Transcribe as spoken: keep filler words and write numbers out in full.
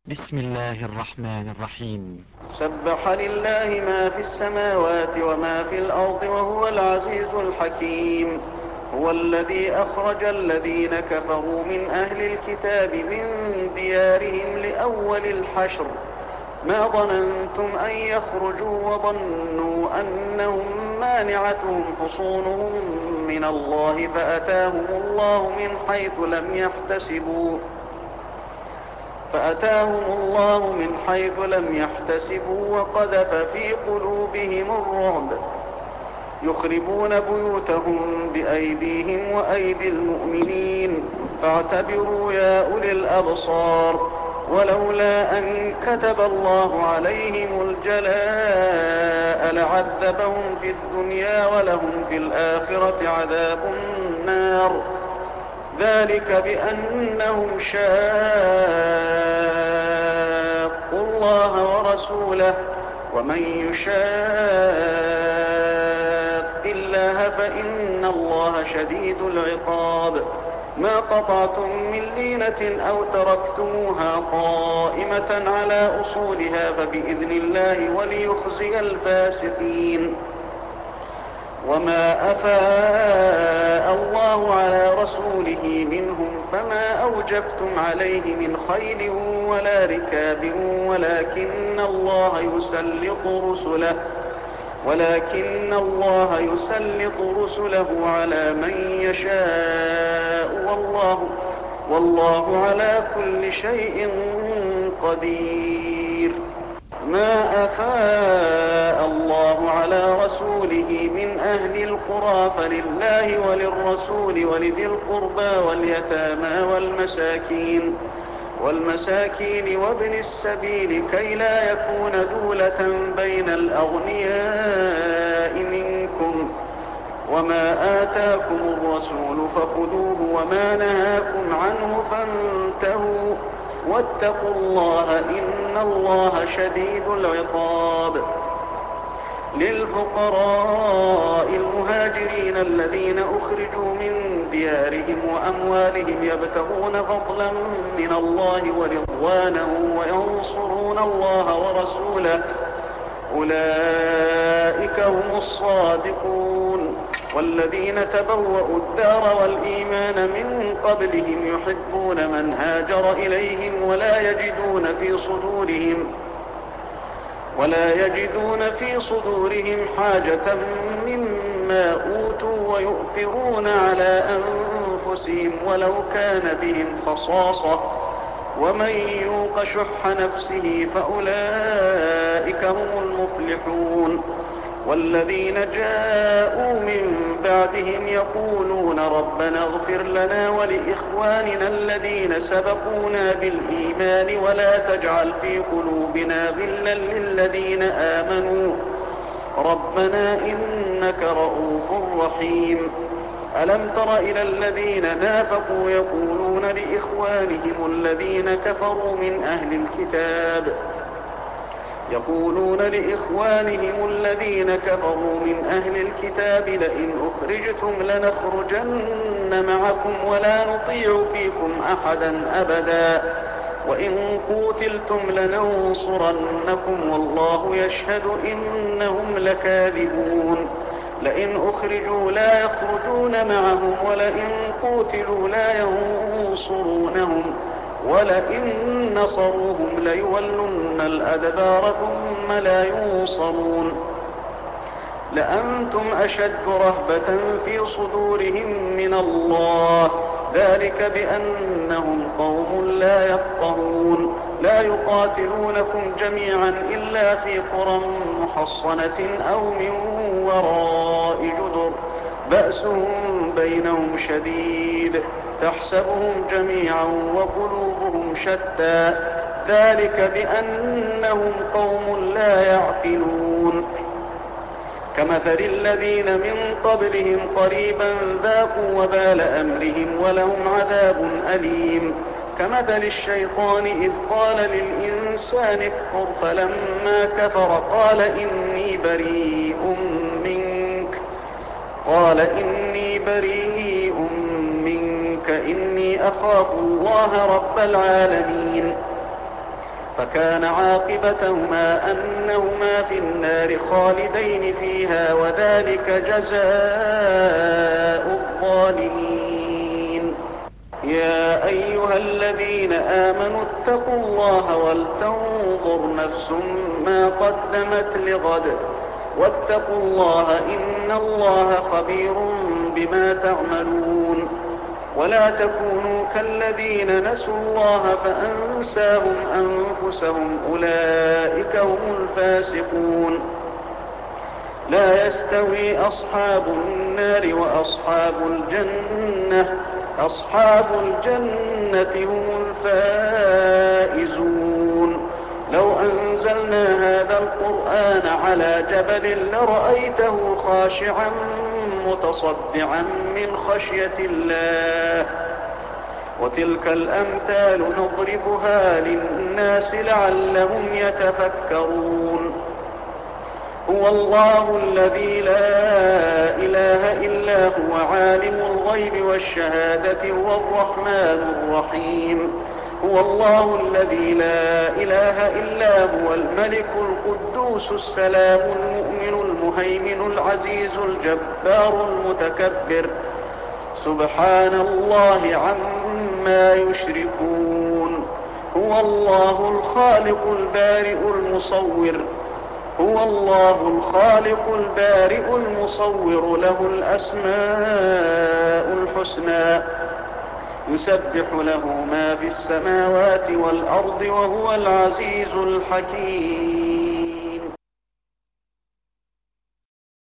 بسم الله الرحمن الرحيم. سبح لله ما في السماوات وما في الأرض وهو العزيز الحكيم. هو الذي أخرج الذين كفروا من أهل الكتاب من ديارهم لأول الحشر ما ظننتم أن يخرجوا وظنوا أنهم مانعتهم حصونهم من الله فأتاهم الله من حيث لم يحتسبوا فأتاهم الله من حيث لم يحتسبوا وقذف في قلوبهم الرعب يخربون بيوتهم بأيديهم وأيدي المؤمنين فاعتبروا يا أولي الأبصار. ولولا أن كتب الله عليهم الجلاء لعذبهم في الدنيا ولهم في الآخرة عذاب النار ذلك بأنهم شاقوا الله ورسوله ومن يشاق الله فإن الله شديد العقاب. ما قطعتم من لينة أو تركتموها قائمة على أصولها فبإذن الله وليخزي الفاسقين. وما أفاء الله على رسوله منهم فما أوجفتم عليه من خيل ولا ركاب ولكن الله يسلط رسله ولكن الله يسلط رسله على من يشاء والله والله على كل شيء قدير. ما أفاء الله على رسوله من أهل القرى فلله وللرسول ولذي القربى واليتامى والمساكين والمساكين وابن السبيل كي لا يكون دولة بين الأغنياء منكم. وما آتاكم الرسول فخذوه وما نهاكم عنه فانتهوا واتقوا الله إن الله شديد العقاب. للفقراء المهاجرين الذين أخرجوا من ديارهم وأموالهم يبتغون فضلا من الله ورضوانا وينصرون الله ورسوله أولئك هم الصادقون. والذين تبوأوا الدار والإيمان من قبلهم يحبون من هاجر إليهم ولا يجدون في صدورهم ولا يجدون في صدورهم حاجة مما أوتوا ويؤثرون على أنفسهم ولو كان بهم خصاصة ومن يوق شح نفسه فأولئك هم المفلحون. والذين جاءوا من بعدهم يقولون ربنا اغفر لنا ولإخواننا الذين سبقونا بالإيمان ولا تجعل في قلوبنا غلا للذين آمنوا ربنا إنك رؤوف رحيم. ألم تر إلى الذين نافقوا يقولون لإخوانهم الذين كفروا من أهل الكتاب يقولون لإخوانهم الذين كفروا من أهل الكتاب لئن أخرجتم لنخرجن معكم ولا نطيع فيكم أحدا أبدا وإن قوتلتم لننصرنكم والله يشهد إنهم لكاذبون. لئن أخرجوا لا يخرجون معهم ولئن قوتلوا لا ينصرونهم ولئن نصروهم ليولن الأدبار ثم لا ينصرون. لأنتم أشد رهبة في صدورهم من الله ذلك بأنهم قوم لا يفقهون. لا يقاتلونكم جميعا إلا في قرى محصنة أو من وراء جدر بأسهم بينهم شديد تحسبهم جميعا وقلوبهم شتى ذلك بأنهم قوم لا يعقلون. كمثل الذين من قبلهم قريبا ذاقوا وبال أمرهم ولهم عذاب أليم. كمثل الشيطان إذ قال للإنسان اكفر فلما كفر قال إني بريء منك قال إني بريء منك إني أخاف الله رب العالمين. فكان عاقبتهما أنهما في النار خالدين فيها وذلك جزاء الظالمين. يا أيها الذين آمنوا اتقوا الله ولتنظر نفس ما قدمت لغد واتقوا الله إن الله خبير بما تعملون. ولا تكونوا كالذين نسوا الله فأنساهم أنفسهم أولئك هم الفاسقون. لا يستوي أصحاب النار وأصحاب الجنة أصحاب الجنة هم الفائزون. لو أنزلنا هذا القرآن على جبل لرأيته خاشعا متصدعا من خشية الله. وتلك الأمثال نضربها للناس لعلهم يتفكرون. هو الله الذي لا إله إلا هو عالم الغيب والشهادة هو الرحمن الرحيم. هو الله الذي لا إله إلا هو الملك القدوس السلام المؤمن المهيمن العزيز الجبار المتكبر. سبحان الله عما يشركون. هو الله الخالق البارئ المصور هو الله الخالق البارئ المصور له الأسماء الحسنى يسبح له ما في السماوات والأرض وهو العزيز الحكيم.